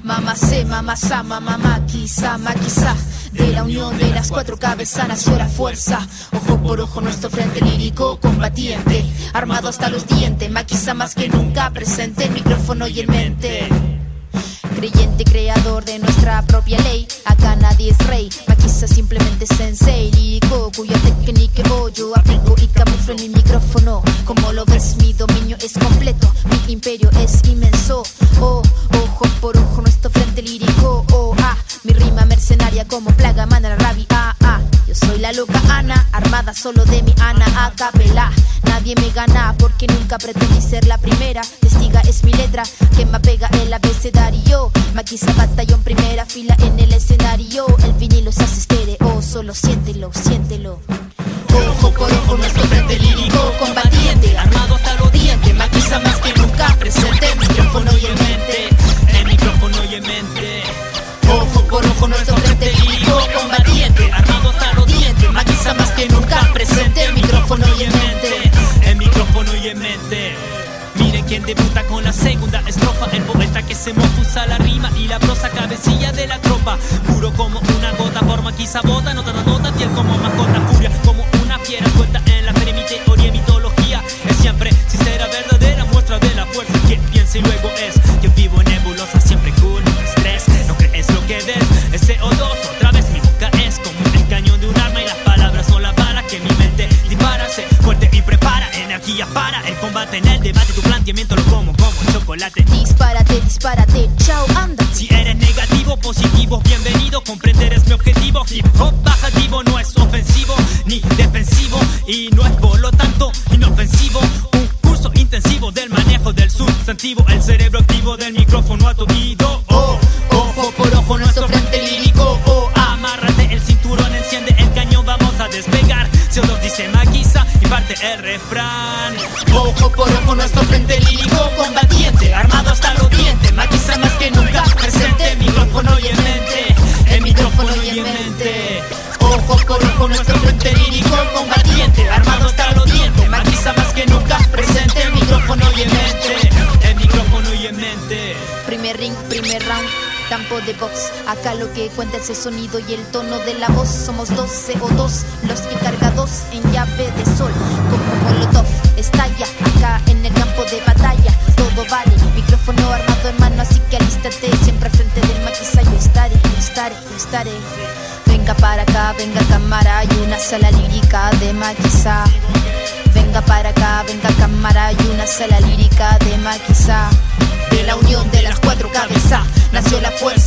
Mamacé, mamasa, mamá, quizá, maquizá. De la unión de las cuatro cabezas nació la fuerza. Ojo por ojo nuestro frente lírico combatiente, armado hasta los dientes, maquizá más que nunca presente, el micrófono y en mente. Creyente, creador de nuestra propia ley, acá nadie es rey, maquizá simplemente sensei, lírico cuya técnica yo aplico y camuflo en mi micrófono. Como lo ves, mi dominio es completo, mi imperio es inmenso. Oh, ojo por ojo nuestro frente lírico, oh, mi rima mercenaria como plaga manda la rabia, Yo soy la loca Ana, armada solo de mi Ana a capela. Nadie me gana porque nunca pretendí ser la primera. Testiga es mi letra que me pega el abecedario. Maquizá batallón primera fila en el escenario. El vinilo se hace estéreo, solo siéntelo, siéntelo. Ojo por ojo nuestro frente lírico combatiente, armado hasta los dientes, maquizá más que nunca presente, el micrófono y en mente, el micrófono y en mente. Ojo por ojo nuestro frente lírico combatiente, armado hasta los dientes, maquizá más que nunca presente, el micrófono y en mente, el micrófono y en mente. Miren quién debuta con la segunda estrofa, el poeta que se mofusa la rima y la prosa, cabecilla de la tropa, puro como una gota, por maquizá bota, nota da nota, fiel como mascota, furia como una fiera suelta en la feria, mi teoría y mitología es siempre sincera, verdadera muestra de la fuerza que piensa y luego es. Yo vivo en nebulosa, siempre cool, no estrés, no crees lo que des, es CO2, otra vez mi boca es como el cañón de un arma y las palabras son la bala que mi mente dispara, se fuerte y prepara, energía para el combate, en el debate tu planteamiento lo como chocolate. Dispárate, dispárate, chao, anda. Si eres negativo, positivo, bienvenido, comprender es mi objetivo. Hip hop bajativo no es ofensivo ni defensivo y no es por lo tanto inofensivo. Un curso intensivo del manejo del sustantivo, el cerebro activo del micrófono a tu oído. Oh, ojo por ojo nuestro frente lírico. Oh, amárrate el cinturón, enciende el cañón, vamos a despegar. Si os dice maquizá y parte el refrán. Ojo por ojo nuestro frente lírico combatiente, armado hasta los dientes, maquizá más que nunca presente, el micrófono y en mente, el micrófono y en mente. Ojo por ojo nuestro frente lírico combatiente, armado hasta los dientes, maquizá más que nunca presente, el micrófono y en mente, el micrófono y en mente. Primer ring, primer round, campo de box, acá lo que cuenta es el sonido y el tono de la voz. Somos dos CO2, los que cargados en llave de sol, como Molotov, estalla acá en el campo de batalla. Todo vale, micrófono armado en mano, así que alístate, siempre al frente del maquizá yo estaré, yo estaré. Venga para acá, venga cámara, hay una sala lírica de maquizá. Venga para acá, venga cámara, hay una sala lírica de maquizá. De la unión de las cuatro cabezas nació la fuerza.